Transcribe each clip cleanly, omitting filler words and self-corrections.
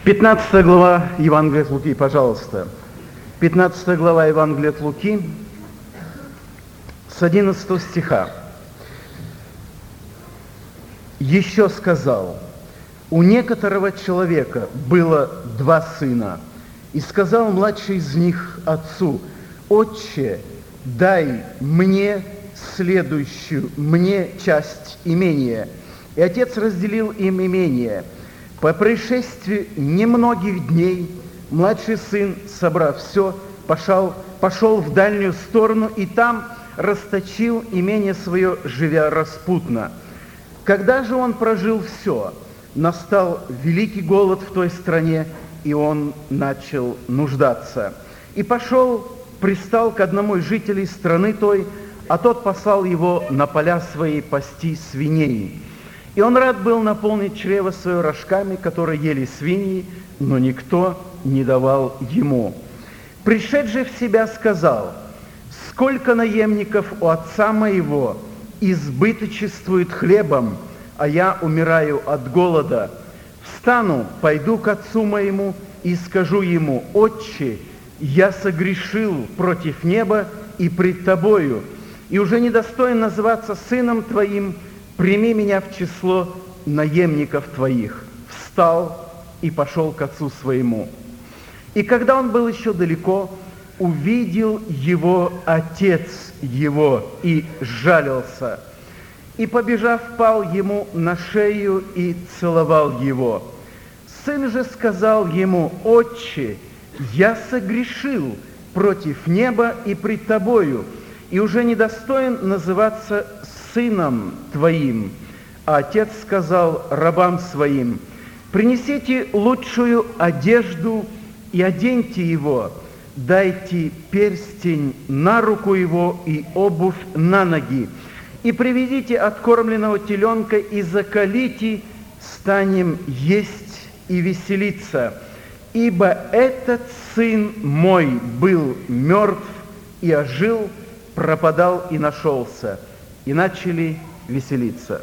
15 глава Евангелия от Луки, пожалуйста. 15 глава Евангелия от Луки с 11 стиха. «Еще сказал, у некоторого человека было 2 сына, и сказал младший из них отцу: Отче, дай мне следующую мне часть имения. И отец разделил им имение. По происшествии немногих дней младший сын, собрав все, пошел в дальнюю сторону и там расточил имение свое, живя распутно. Когда же он прожил все, настал великий голод в той стране, и он начал нуждаться. И пристал к одному из жителей страны той, а тот послал его на поля свои пасти свиней. И он рад был наполнить чрево свое рожками, которые ели свиньи, но никто не давал ему. Пришедший в себя сказал: сколько наемников у отца моего избыточествует хлебом, а я умираю от голода. Встану, пойду к отцу моему и скажу ему: Отче, я согрешил против неба и пред тобою, и уже недостоин называться сыном твоим, прими меня в число наемников твоих. Встал и пошел к отцу своему. И когда он был еще далеко, увидел его отец его и сжалился. И, побежав, пал ему на шею и целовал его. Сын же сказал ему: Отче, я согрешил против неба и пред тобою, и уже недостоин называться сыном твоим. А отец сказал рабам своим: принесите лучшую одежду и оденьте его, дайте перстень на руку его и обувь на ноги, и приведите откормленного теленка и заколите, станем есть и веселиться. Ибо этот сын мой был мертв и ожил, пропадал и нашелся. И начали веселиться».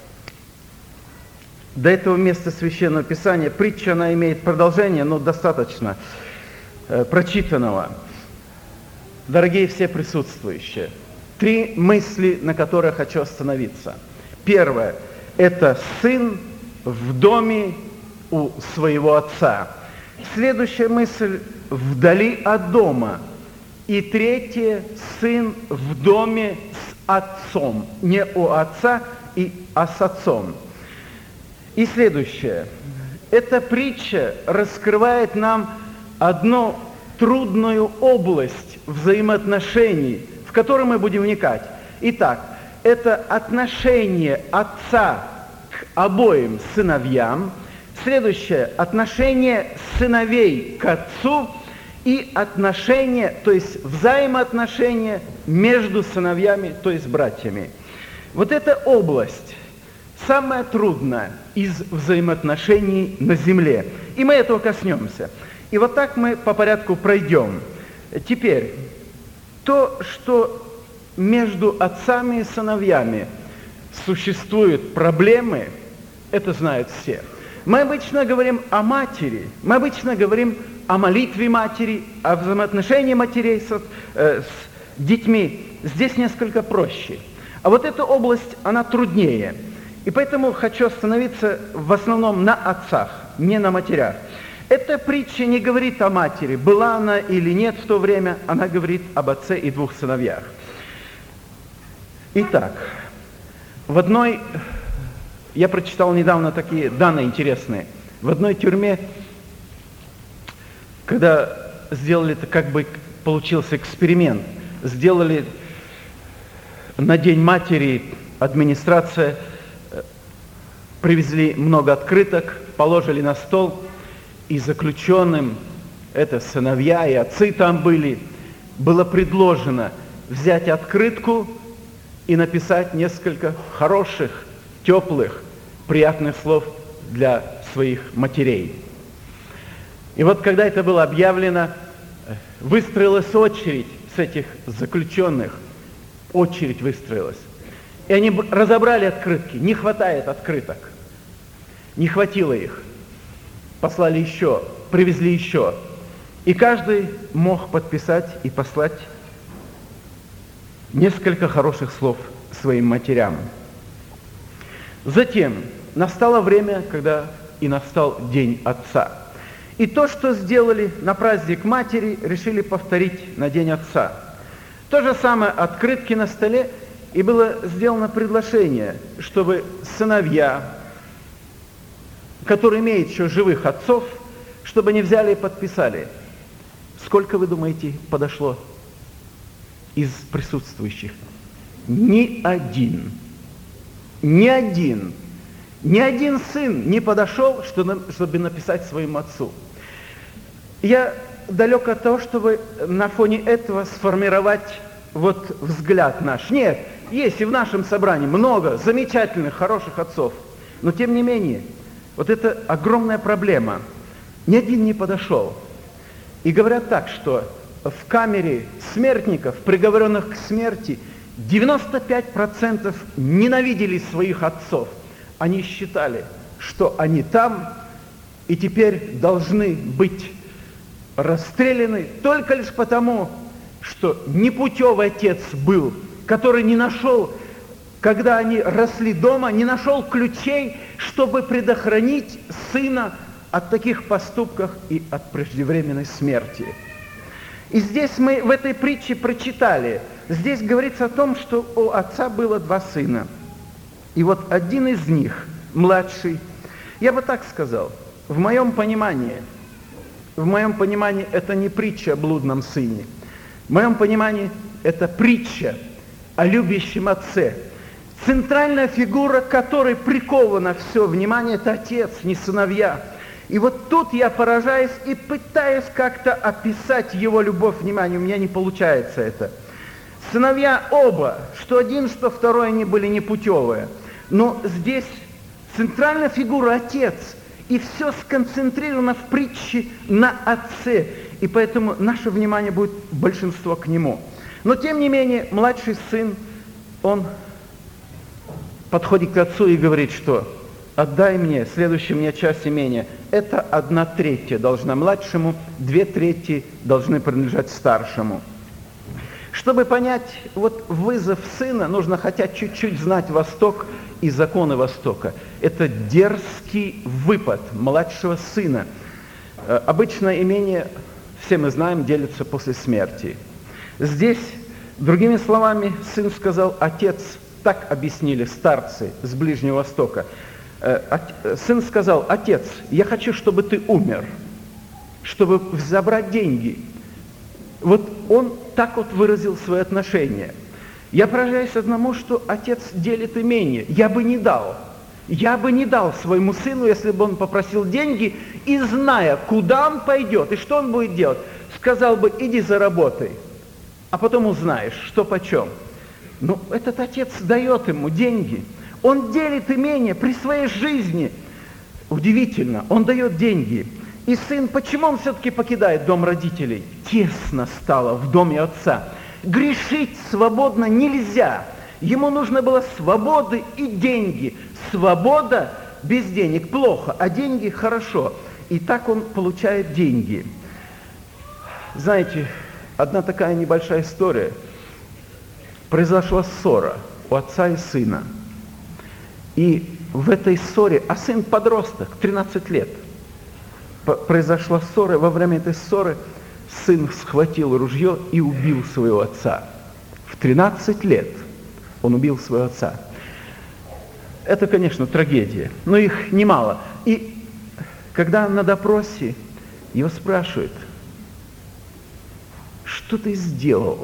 До этого места Священного Писания притча, она имеет продолжение, но достаточно прочитанного. Дорогие все присутствующие, 3 мысли, на которые хочу остановиться. Первое – это сын в доме у своего отца. Следующая мысль – вдали от дома. И третье – сын в доме с отцом. Не у отца, а с отцом. И следующее. Эта притча раскрывает нам одну трудную область взаимоотношений, в которую мы будем вникать. Итак, это отношение отца к обоим сыновьям. Следующее – отношение сыновей к отцу и отношения, то есть взаимоотношения между сыновьями, то есть братьями. Вот эта область самая трудная из взаимоотношений на земле. И мы этого коснемся. И вот так мы по порядку пройдем. Теперь, то, что между отцами и сыновьями существуют проблемы, это знают все. Мы обычно говорим о матери, мы обычно говорим о молитве матери, о взаимоотношении матерей с детьми. Здесь несколько проще. А вот эта область, она труднее. И поэтому хочу остановиться в основном на отцах, не на матерях. Эта притча не говорит о матери, была она или нет в то время, она говорит об отце и 2 сыновьях. Итак, я прочитал недавно такие данные интересные. В одной тюрьме, когда сделали, получился эксперимент, сделали на День матери, администрация, привезли много открыток, положили на стол, и заключенным, это сыновья и отцы там были, было предложено взять открытку и написать несколько хороших, теплых, приятных слов для своих матерей. И вот когда это было объявлено, выстроилась очередь с этих заключенных, очередь выстроилась. И они разобрали открытки, не хватает открыток, не хватило их. послали еще, привезли еще. И каждый мог подписать и послать несколько хороших слов своим матерям. Затем настало время, когда и настал День Отца. И то, что сделали на праздник матери, решили повторить на День Отца. То же самое, открытки на столе, и было сделано предложение, чтобы сыновья, которые имеют еще живых отцов, чтобы они взяли и подписали. Сколько, вы думаете, подошло из присутствующих? Ни один сын не подошел, чтобы написать своему отцу. Я далек от того, чтобы на фоне этого сформировать вот взгляд наш. Нет, есть и в нашем собрании много замечательных, хороших отцов. Но тем не менее, вот это огромная проблема. Ни один не подошел. И говорят так, что в камере смертников, приговоренных к смерти, 95% ненавидели своих отцов. Они считали, что они там и теперь должны быть расстреляны только лишь потому, что непутевый отец был, который не нашел, когда они росли дома, не нашел ключей, чтобы предохранить сына от таких поступков и от преждевременной смерти. И здесь мы в этой притче прочитали, здесь говорится о том, что у отца было два сына. И вот один из них, младший, я бы так сказал, в моем понимании, это не притча о блудном сыне. В моем понимании это притча о любящем отце. Центральная фигура, которой приковано все внимание, это отец, не сыновья. И вот тут я поражаюсь и пытаюсь как-то описать его любовь, внимание, у меня не получается это. Сыновья оба, что один, что второй, они были непутевые. Но здесь центральная фигура отец, и все сконцентрировано в притче на отце. И поэтому наше внимание будет большинство к нему. Но тем не менее, младший сын, он подходит к отцу и говорит, что отдай мне, следующая мне часть имения. Это 1/3 должна младшему, 2/3 должны принадлежать старшему. Чтобы понять вот вызов сына, нужно хотя чуть-чуть знать Восток и законы Востока. Это дерзкий выпад младшего сына. Обычно имение, все мы знаем, делится после смерти. Здесь, другими словами, сын сказал, отец, так объяснили старцы с Ближнего Востока. Сын сказал, отец, я хочу, чтобы ты умер, чтобы забрать деньги. Вот он так вот выразил свое отношение. Я поражаюсь одному, что отец делит имение. Я бы не дал своему сыну, если бы он попросил деньги, и зная, куда он пойдет и что он будет делать, сказал бы, иди заработай, а потом узнаешь, что почем. Но этот отец дает ему деньги. Он делит имение при своей жизни. Удивительно, он дает деньги. И сын, почему он все-таки покидает дом родителей? Тесно стало в доме отца. Грешить свободно нельзя. Ему нужно было свободы и деньги. Свобода без денег плохо, а деньги хорошо. И так он получает деньги. Знаете, одна такая небольшая история. Произошла ссора у отца и сына. И в этой ссоре, а сын подросток, 13 лет, произошла ссора, во время этой ссоры сын схватил ружье и убил своего отца. В 13 лет он убил своего отца. Это, конечно, трагедия, но их немало. И когда на допросе его спрашивают, что ты сделал?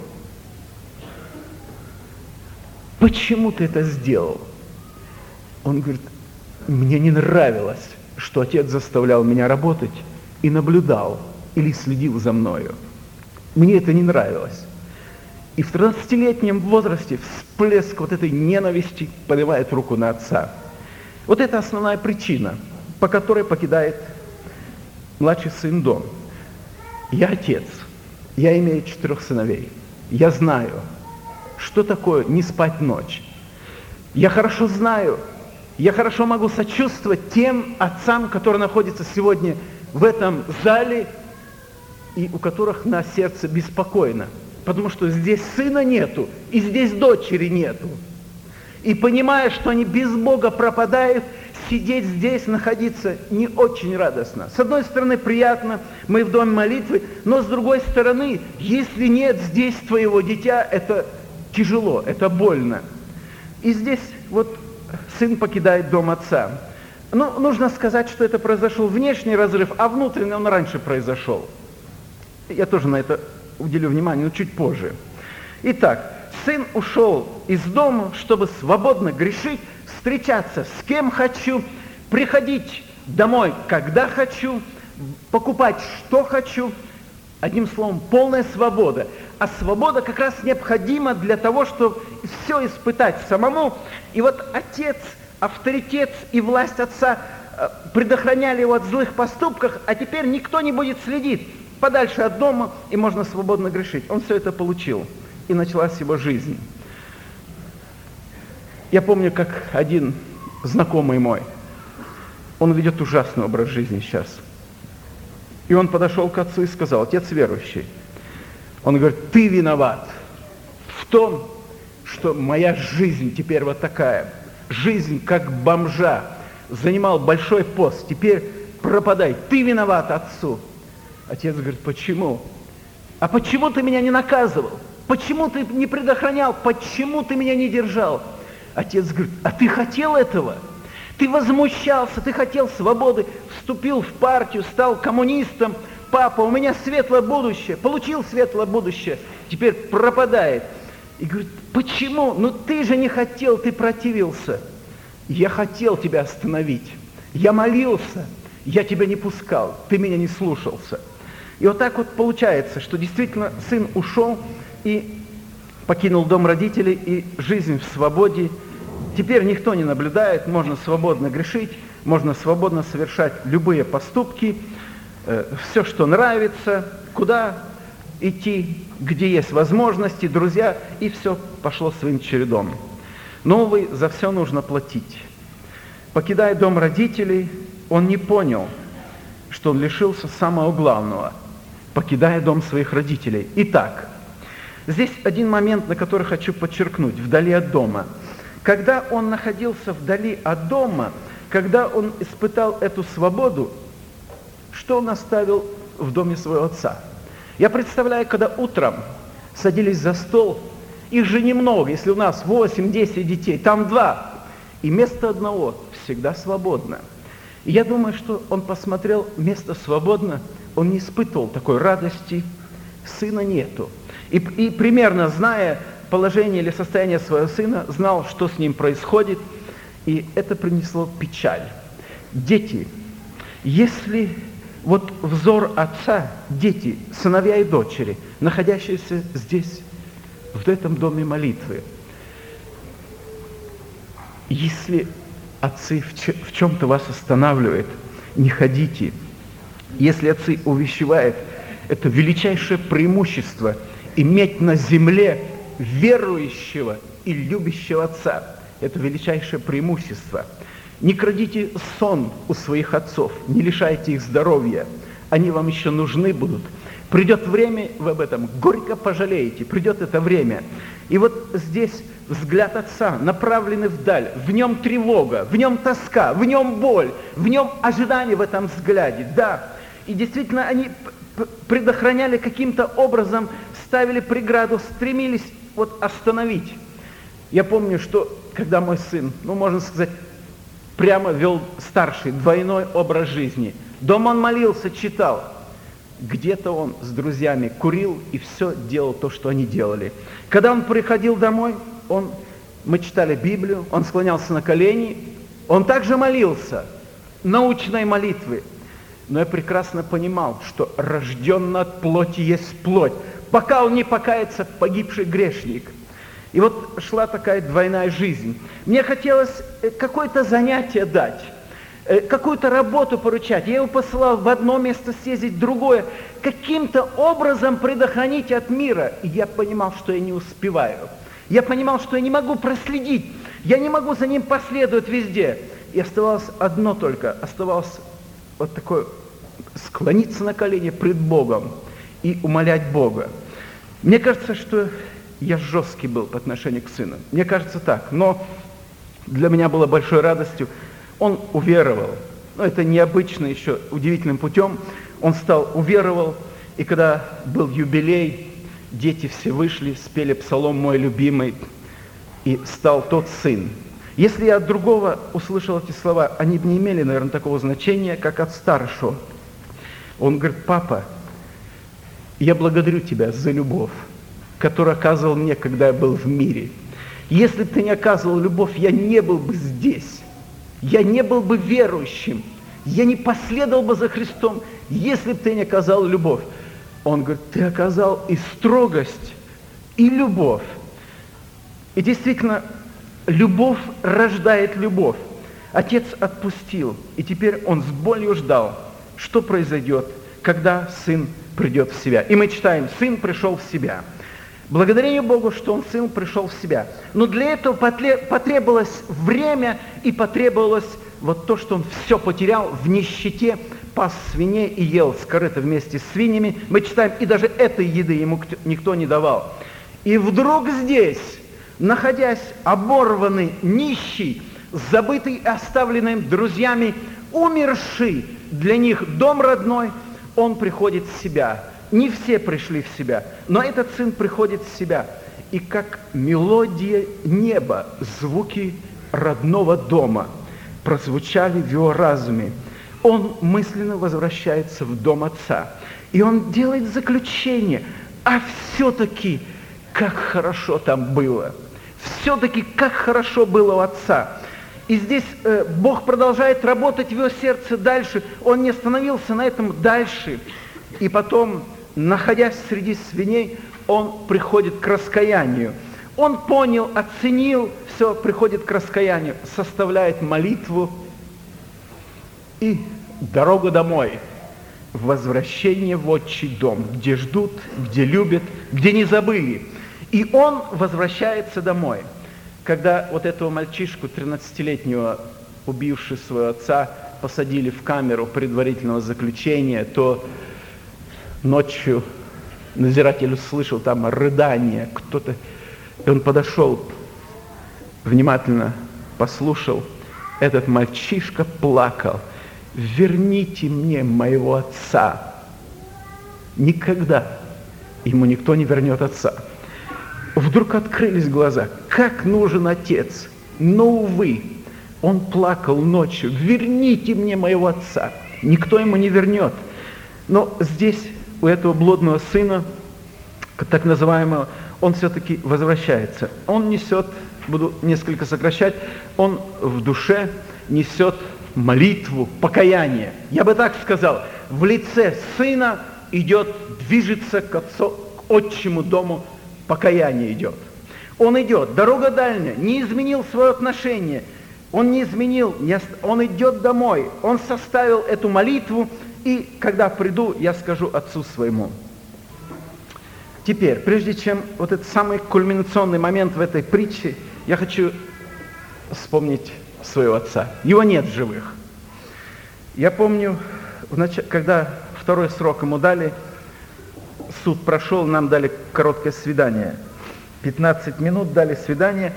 Почему ты это сделал? Он говорит, мне не нравилось, что отец заставлял меня работать и наблюдал или следил за мною. Мне это не нравилось. И в 13-летнем возрасте всплеск вот этой ненависти поднимает руку на отца. Вот это основная причина, по которой покидает младший сын дом. Я отец, я имею 4 сыновей. Я знаю, что такое не спать ночь. Я хорошо знаю, Я хорошо могу сочувствовать тем отцам, которые находятся сегодня в этом зале и у которых на сердце беспокойно. Потому что здесь сына нету, и здесь дочери нету. И понимая, что они без Бога пропадают, сидеть здесь, находиться не очень радостно. С одной стороны, приятно, мы в доме молитвы, но с другой стороны, если нет здесь твоего дитя, это тяжело, это больно. И здесь вот сын покидает дом отца. Но нужно сказать, что это произошел внешний разрыв, а внутренний он раньше произошел. Я тоже на это уделю внимание, но чуть позже. Итак, сын ушел из дома, чтобы свободно грешить, встречаться с кем хочу, приходить домой, когда хочу, покупать, что хочу. Одним словом, полная свобода. А свобода как раз необходима для того, чтобы все испытать самому. И вот отец, авторитет и власть отца предохраняли его от злых поступков, а теперь никто не будет следить. Подальше от дома, и можно свободно грешить. Он все это получил, и началась его жизнь. Я помню, как один знакомый мой, он ведет ужасный образ жизни сейчас. И он подошел к отцу и сказал: отец верующий. Он говорит: ты виноват в том, что моя жизнь теперь вот такая. Жизнь как бомжа. Занимал большой пост, теперь пропадай. Ты виноват отцу. Отец говорит: почему? А почему ты меня не наказывал? Почему ты не предохранял? Почему ты меня не держал? Отец говорит: а ты хотел этого? Ты возмущался, ты хотел свободы, вступил в партию, стал коммунистом. Папа, у меня светлое будущее, получил светлое будущее, теперь пропадает. И говорит: почему? Ну ты же не хотел, ты противился. Я хотел тебя остановить, я молился, я тебя не пускал, ты меня не слушался. И вот так вот получается, что действительно сын ушел и покинул дом родителей, и жизнь в свободе. Теперь никто не наблюдает, можно свободно грешить, можно свободно совершать любые поступки, все, что нравится, куда идти, где есть возможности, друзья, и все пошло своим чередом. Но, увы, за все нужно платить. Покидая дом родителей, он не понял, что он лишился самого главного, покидая дом своих родителей. Итак, здесь один момент, на который хочу подчеркнуть: вдали от дома. Когда он находился вдали от дома, когда он испытал эту свободу, что он оставил в доме своего отца? Я представляю, когда утром садились за стол, их же немного, если у нас 8-10 детей, там 2, и место одного всегда свободно. И я думаю, что он посмотрел, место свободно, он не испытывал такой радости, сына нету. И примерно зная положение или состояние своего сына, знал, что с ним происходит, и это принесло печаль. Дети, если вот взор отца, дети, сыновья и дочери, находящиеся здесь, в этом доме молитвы, если отцы в чем-то вас останавливают, не ходите. Если отцы увещевают, это величайшее преимущество иметь на земле верующего и любящего отца. Это величайшее преимущество. Не крадите сон у своих отцов, не лишайте их здоровья. Они вам еще нужны будут. Придет время, вы об этом горько пожалеете, придет это время. И вот здесь взгляд отца, направленный вдаль, в нем тревога, в нем тоска, в нем боль, в нем ожидание в этом взгляде. Да, и действительно они предохраняли каким-то образом, ставили преграду, стремились вот остановить. Я помню, что когда мой сын, можно сказать, прямо вел старший, двойной образ жизни. Дома он молился, читал. Где-то он с друзьями курил и все делал то, что они делали. Когда он приходил домой, мы читали Библию, он склонялся на колени, он также молился, научной молитвы. Но я прекрасно понимал, что рожденный от плоти есть плоть. Пока он не покается, погибший грешник. И вот шла такая двойная жизнь. Мне хотелось какое-то занятие дать, какую-то работу поручать. Я его посылал в одно место съездить, в другое. Каким-то образом предохранить от мира. И я понимал, что я не успеваю. Я понимал, что я не могу проследить. Я не могу за ним последовать везде. И оставалось одно только, оставалось вот такое, склониться на колени пред Богом и умолять Бога. Мне кажется, что я жесткий был по отношению к сыну. Мне кажется так. Но для меня было большой радостью. Он уверовал. Но это необычно еще, удивительным путем. Он уверовал. И когда был юбилей, дети все вышли, спели псалом «Мой любимый», и стал тот сын. Если я от другого услышал эти слова, они бы не имели, наверное, такого значения, как от старшего. Он говорит: папа, я благодарю тебя за любовь, которую оказывал мне, когда я был в мире. Если бы ты не оказывал любовь, я не был бы здесь. Я не был бы верующим. Я не последовал бы за Христом, если бы ты не оказал любовь. Он говорит: ты оказал и строгость, и любовь. И действительно, любовь рождает любовь. Отец отпустил, и теперь он с болью ждал, что произойдет, когда сын придет в себя. И мы читаем: сын пришел в себя. Благодарение Богу, что сын пришел в себя. Но для этого потребовалось время, и потребовалось вот то, что он все потерял в нищете, пас свиней и ел с корыта вместе с свиньями. Мы читаем: и даже этой еды ему никто не давал. И вдруг здесь, находясь оборванный, нищий, забытый, оставленный друзьями, умерший для них дом родной, он приходит в себя. Не все пришли в себя, но этот сын приходит в себя. И как мелодия неба, звуки родного дома прозвучали в его разуме. Он мысленно возвращается в дом отца. И он делает заключение: а все-таки как хорошо там было. Все-таки как хорошо было у отца. И здесь Бог продолжает работать в его сердце дальше. Он не остановился на этом дальше. И потом, находясь среди свиней, он приходит к раскаянию. Он понял, оценил, все, приходит к раскаянию, составляет молитву и дорогу домой. Возвращение в отчий дом, где ждут, где любят, где не забыли. И он возвращается домой. Когда вот этого мальчишку, 13-летнего, убившего своего отца, посадили в камеру предварительного заключения, то ночью надзиратель услышал там рыдание, кто-то, и он подошел, внимательно послушал, этот мальчишка плакал: верните мне моего отца. Никогда ему никто не вернет отца. Вдруг открылись глаза. Как нужен отец! Но, увы, он плакал ночью: верните мне моего отца. Никто ему не вернет. Но здесь у этого блудного сына, так называемого, он все-таки возвращается. Он несет, буду несколько сокращать, он в душе несет молитву, покаяние. Я бы так сказал, в лице сына движется к отчему дому, покаяние идет. Он идет, дорога дальняя, не изменил свое отношение, он не изменил, он идет домой, он составил эту молитву, и когда приду, я скажу отцу своему. Теперь, прежде чем вот этот самый кульминационный момент в этой притче, я хочу вспомнить своего отца. Его нет в живых. Я помню, когда второй срок ему дали, суд прошел, нам дали короткое свидание. 15 минут дали свидание.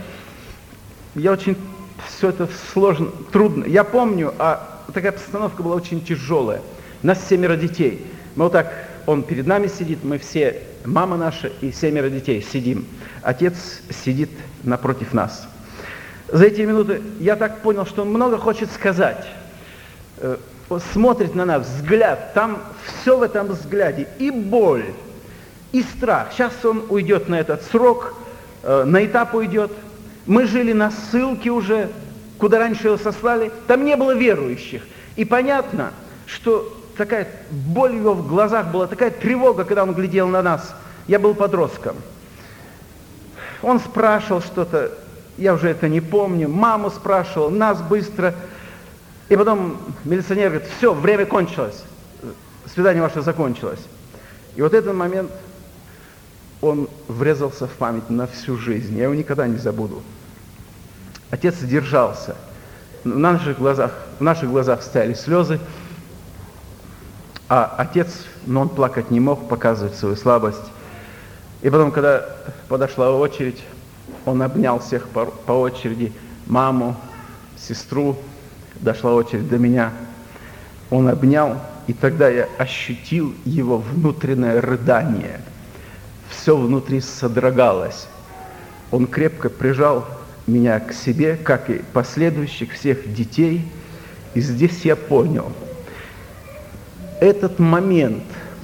Я очень... Все это сложно, трудно. Я помню, такая постановка была очень тяжелая. Нас 7 детей. Мы вот так, он перед нами сидит, мы все, мама наша и 7 детей сидим. Отец сидит напротив нас. За эти минуты я так понял, что он много хочет сказать. Смотрит на нас, взгляд, там все в этом взгляде, и боль, и страх. Сейчас он уйдет на этот срок, на этап уйдет. Мы жили на ссылке уже, куда раньше его сослали, там не было верующих. И понятно, что такая боль его в глазах была, такая тревога, когда он глядел на нас. Я был подростком. Он спрашивал что-то, я уже это не помню, маму спрашивал, нас быстро. И потом милиционер говорит: все, время кончилось, свидание ваше закончилось. И вот этот момент, он врезался в память на всю жизнь, я его никогда не забуду. Отец держался. В наших глазах стояли слезы, а отец, но он плакать не мог, показывать свою слабость. И потом, когда подошла очередь, он обнял всех по очереди, маму, сестру, дошла очередь до меня. Он обнял, и тогда я ощутил его внутреннее рыдание. Все внутри содрогалось. Он крепко прижал меня к себе, как и последующих всех детей. И здесь я понял, этот момент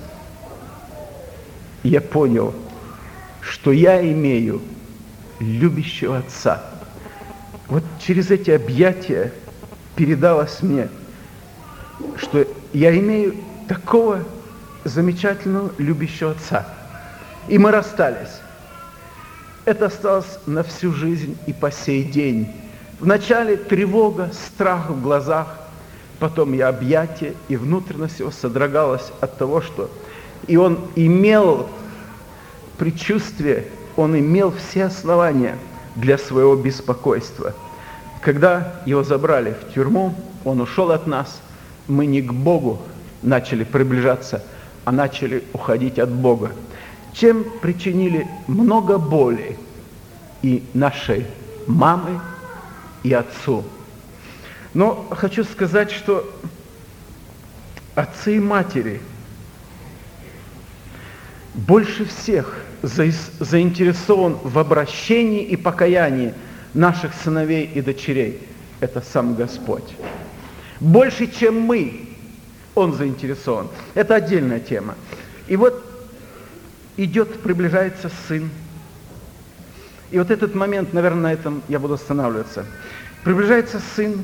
я понял, что я имею любящего отца. Вот через эти объятия передалось мне, что я имею такого замечательного любящего отца. И мы расстались. Это осталось на всю жизнь и по сей день. Вначале тревога, страх в глазах, потом и объятия, и внутренность его содрогалась от того, что... И он имел предчувствие, он имел все основания для своего беспокойства. Когда его забрали в тюрьму, он ушел от нас, мы не к Богу начали приближаться, а начали уходить от Бога, чем причинили много боли и нашей мамы, и отцу. Но хочу сказать, что отцы и матери больше всех заинтересован в обращении и покаянии наших сыновей и дочерей. Это сам Господь. Больше, чем мы, Он заинтересован. Это отдельная тема. И вот приближается сын. И вот этот момент, наверное, на этом я буду останавливаться. Приближается сын,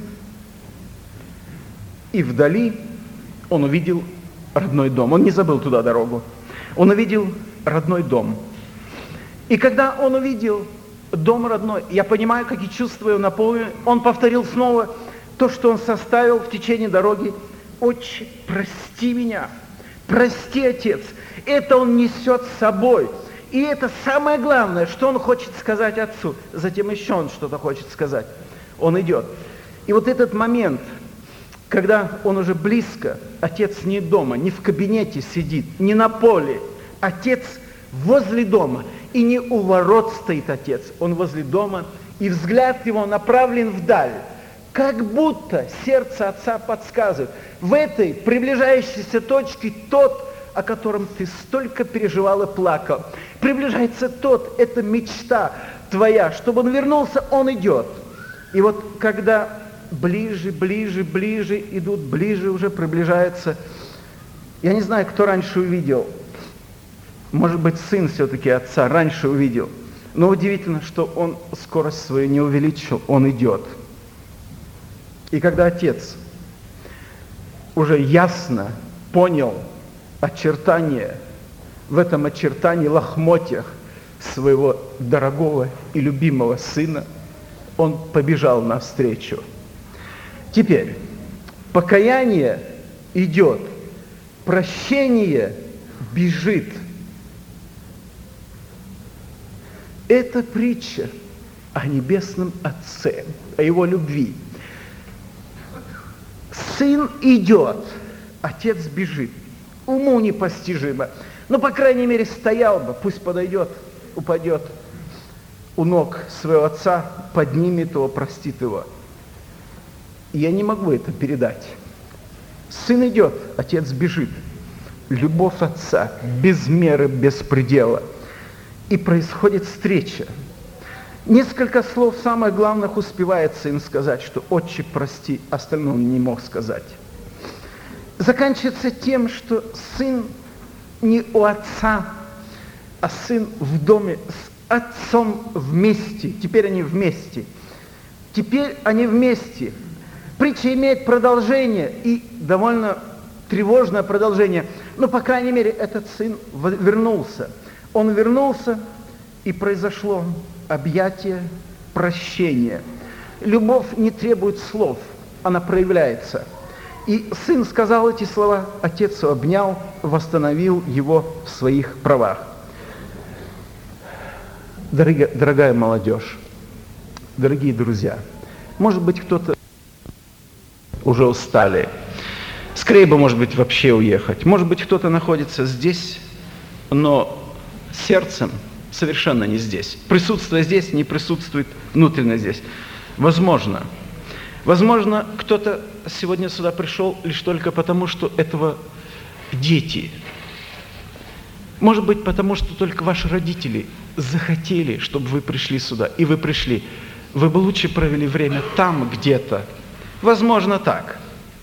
и вдали он увидел родной дом. Он не забыл туда дорогу. Он увидел родной дом. И когда он увидел дом родной, я понимаю, какие чувства его наполнили, он повторил снова то, что он составил в течение дороги. «Отче, прости меня, прости, Отец». Это он несет с собой. И это самое главное, что он хочет сказать отцу. Затем еще он что-то хочет сказать. Он идет. И вот этот момент, когда он уже близко, отец не дома, не в кабинете сидит, не на поле. Отец возле дома. И не у ворот стоит отец, он возле дома. И взгляд его направлен вдаль. Как будто сердце отца подсказывает. В этой приближающейся точке тот, о котором ты столько переживал и плакал. Приближается тот, это мечта твоя, чтобы он вернулся, он идет. И вот когда ближе идут, ближе уже приближается, я не знаю, кто раньше увидел, может быть, сын все-таки отца раньше увидел, но удивительно, что он скорость свою не увеличил, он идет. И когда отец уже ясно понял очертания, в этом очертании лохмотьях своего дорогого и любимого сына, он побежал навстречу. Теперь покаяние идет, прощение бежит. Это притча о небесном Отце, о Его любви. Сын идет, отец бежит. Уму непостижимо. Но, по крайней мере, стоял бы, пусть подойдет, упадет у ног своего отца, поднимет его, простит его. Я не могу это передать. Сын идет, отец бежит. Любовь отца без меры, без предела. И происходит встреча. Несколько слов, самое главное, успевает сын сказать, что «Отче, прости», остальное он не мог сказать. Заканчивается тем, что сын не у отца, а сын в доме с отцом вместе. Теперь они вместе. Теперь они вместе. Притча имеет продолжение, и довольно тревожное продолжение. Но, по крайней мере, этот сын вернулся. Он вернулся, и произошло объятие, прощение. Любовь не требует слов, она проявляется. И сын сказал эти слова, отец его обнял, восстановил его в своих правах. Дорогая молодежь, дорогие друзья, может быть, кто-то уже устали. Скорее бы, может быть, вообще уехать. Может быть, кто-то находится здесь, но сердцем совершенно не здесь. Присутствие здесь не присутствует внутренне здесь. Возможно, кто-то сегодня сюда пришел лишь только потому, что этого дети. Может быть, потому что только ваши родители захотели, чтобы вы пришли сюда, и вы пришли. Вы бы лучше провели время там где-то. Возможно, так.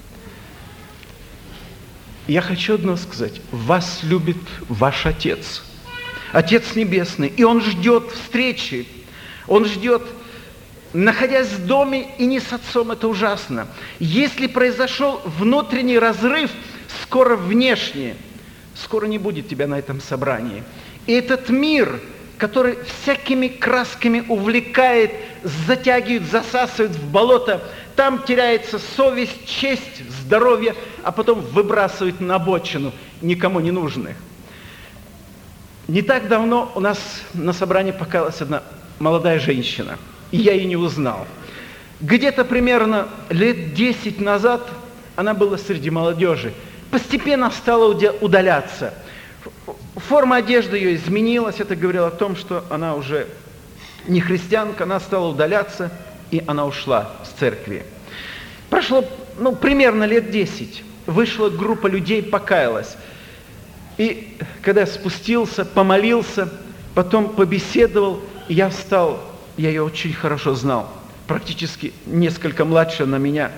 Я хочу одно сказать. Вас любит ваш Отец. Отец Небесный. И Он ждет встречи. Он ждет, находясь в доме и не с Отцом. Это ужасно. Если произошел внутренний разрыв, скоро внешний. Скоро не будет тебя на этом собрании. И этот мир, который всякими красками увлекает, затягивает, засасывает в болото, там теряется совесть, честь, здоровье, а потом выбрасывает на обочину никому не нужных. Не так давно у нас на собрании покаялась одна молодая женщина, и я ее не узнал. Где-то примерно лет 10 назад она была среди молодежи. Постепенно стала удаляться. Форма одежды ее изменилась, это говорило о том, что она уже не христианка, она стала удаляться, и она ушла с церкви. Прошло, примерно лет 10. Вышла группа людей, покаялась. И когда я спустился, помолился, потом побеседовал, я встал, я ее очень хорошо знал, практически несколько младше на меня.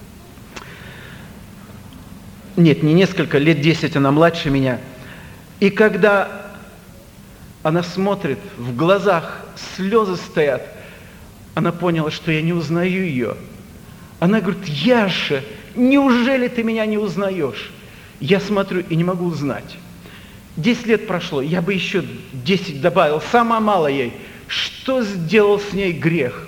Нет, не несколько, лет 10 она младше меня. И когда она смотрит, в глазах слезы стоят, она поняла, что я не узнаю ее. Она говорит: Яша, неужели ты меня не узнаешь? Я смотрю и не могу узнать. 10 лет прошло, я бы еще 10 добавил, сама мало ей. Что сделал с ней грех?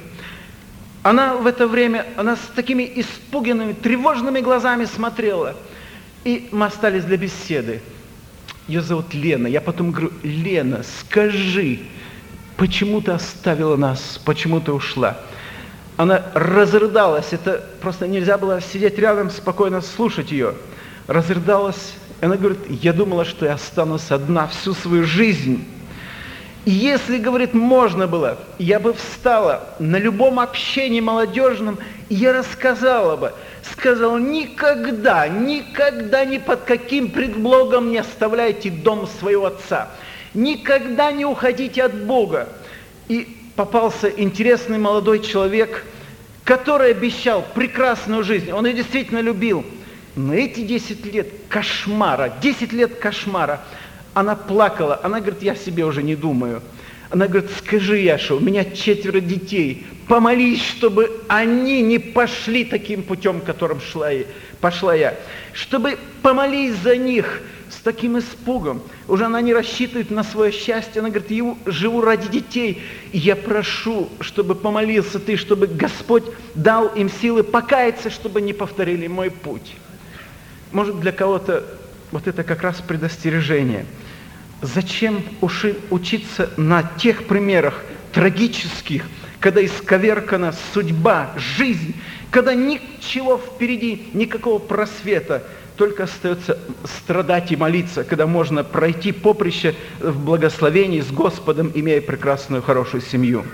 Она в это время, она с такими испуганными, тревожными глазами смотрела. И мы остались для беседы. Ее зовут Лена. Я потом говорю: Лена, скажи, почему ты оставила нас, почему ты ушла? Она разрыдалась, это просто нельзя было сидеть рядом, спокойно слушать ее. Разрыдалась, она говорит: я думала, что я останусь одна всю свою жизнь. И если, говорит, можно было, я бы встала на любом общении молодежном, и я рассказала бы, сказала: никогда, никогда ни под каким предлогом не оставляйте дом своего отца, никогда не уходите от Бога. И попался интересный молодой человек, который обещал прекрасную жизнь, он ее действительно любил. Но эти 10 лет кошмара, 10 лет кошмара, она плакала, она говорит: я себе уже не думаю. Она говорит: скажи, Яша, у меня 4 детей, помолись, чтобы они не пошли таким путем, которым пошла я. Чтобы помолись за них с таким испугом. Уже она не рассчитывает на свое счастье. Она говорит: я живу ради детей, и я прошу, чтобы помолился ты, чтобы Господь дал им силы покаяться, чтобы не повторили мой путь. Может, для кого-то вот это как раз предостережение. Зачем учиться на тех примерах трагических, когда исковеркана судьба, жизнь, когда ничего впереди, никакого просвета, только остается страдать и молиться, когда можно пройти поприще в благословении с Господом, имея прекрасную, хорошую семью.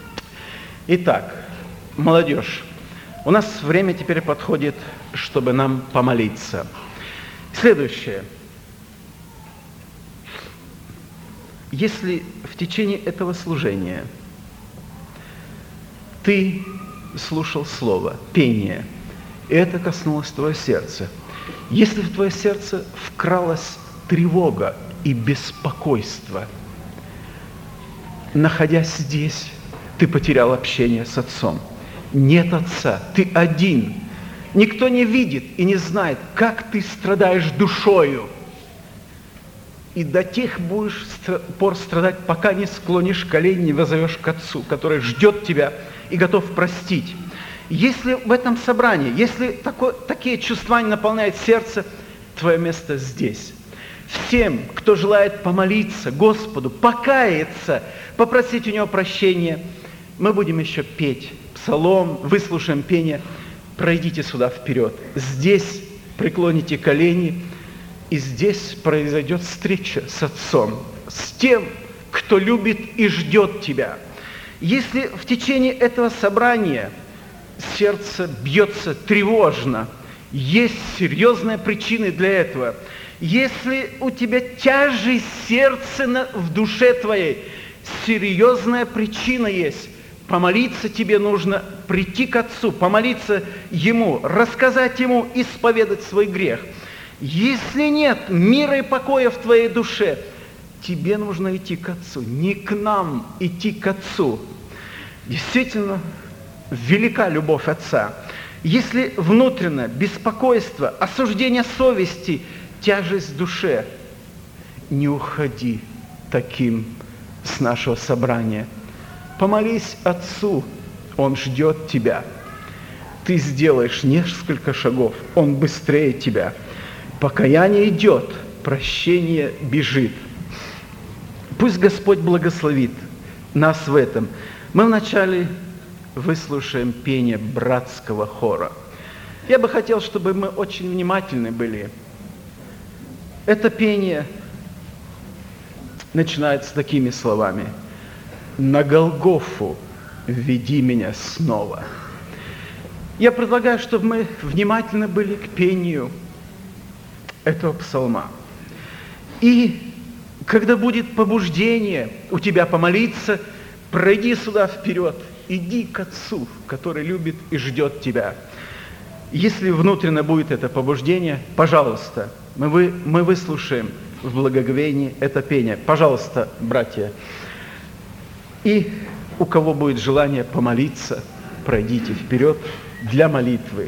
Итак, молодежь, у нас время теперь подходит, чтобы нам помолиться. Следующее. Если в течение этого служения ты слушал слово, пение, и это коснулось твоего сердца, если в твое сердце вкралась тревога и беспокойство, находясь здесь, ты потерял общение с Отцом. Нет Отца, ты один. Никто не видит и не знает, как ты страдаешь душою. И до тех будешь пор страдать, пока не склонишь колени, не воззовешь к Отцу, который ждет тебя и готов простить. Если в этом собрании, если такие чувства наполняют сердце, твое место здесь. Всем, кто желает помолиться Господу, покаяться, попросить у Него прощения, Мы будем еще петь псалом, выслушаем пение. Пройдите сюда вперед. Здесь преклоните колени, и здесь произойдет встреча с Отцом, с тем, кто любит и ждет тебя. Если в течение этого собрания сердце бьется тревожно, есть серьезные причины для этого. Если у тебя тяжесть сердца в душе твоей, серьезная причина есть. Помолиться тебе нужно, прийти к Отцу, помолиться Ему, рассказать Ему, исповедать свой грех. Если нет мира и покоя в твоей душе, тебе нужно идти к Отцу, не к нам, идти к Отцу. Действительно, велика любовь Отца. Если внутреннее беспокойство, осуждение совести, тяжесть в душе, не уходи таким с нашего собрания. Помолись Отцу, Он ждет тебя. Ты сделаешь несколько шагов, Он быстрее тебя. Покаяние идет, прощение бежит. Пусть Господь благословит нас в этом. Мы вначале выслушаем пение братского хора. Я бы хотел, чтобы мы очень внимательны были. Это пение начинается такими словами: «На Голгофу веди меня снова». Я предлагаю, чтобы мы внимательны были к пению этого псалма. И когда будет побуждение у тебя помолиться, пройди сюда вперед, иди к Отцу, который любит и ждет тебя. Если внутренне будет это побуждение, пожалуйста, мы выслушаем в благоговении это пение. Пожалуйста, братья. И у кого будет желание помолиться, пройдите вперед для молитвы.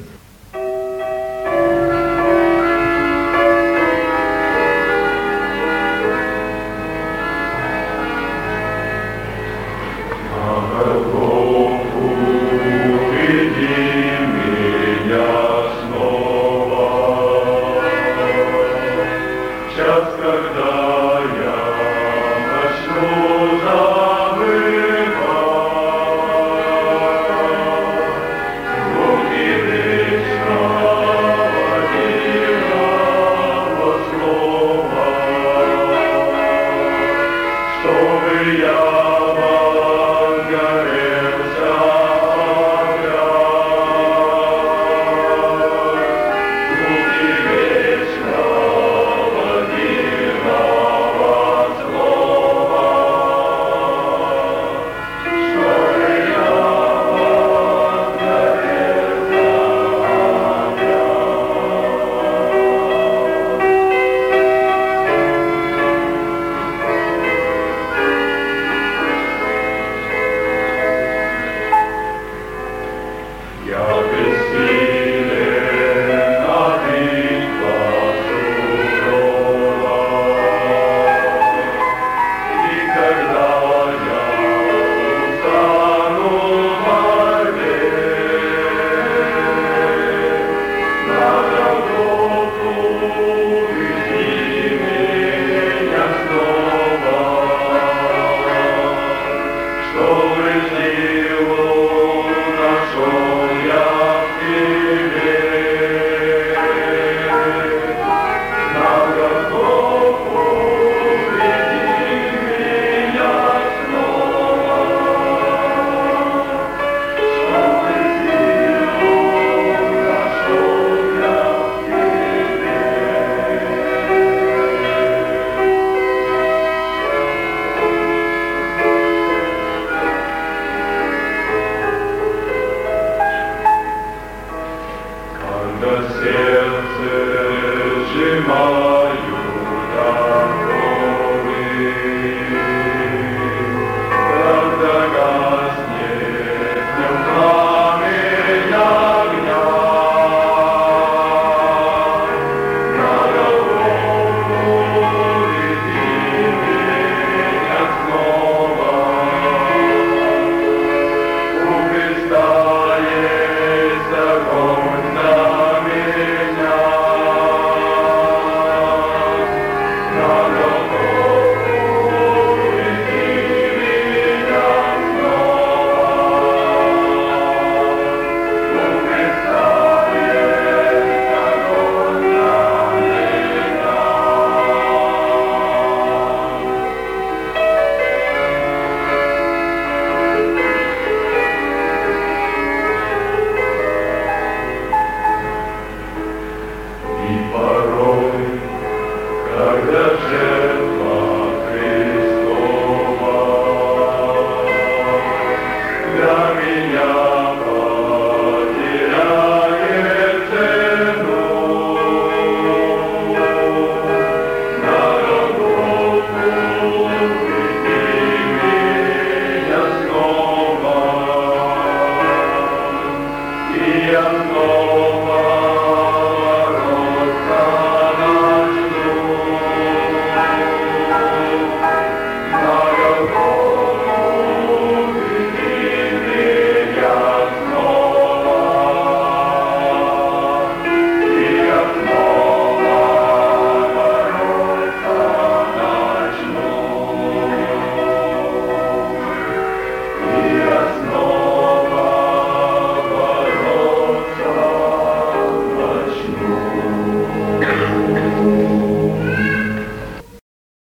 когда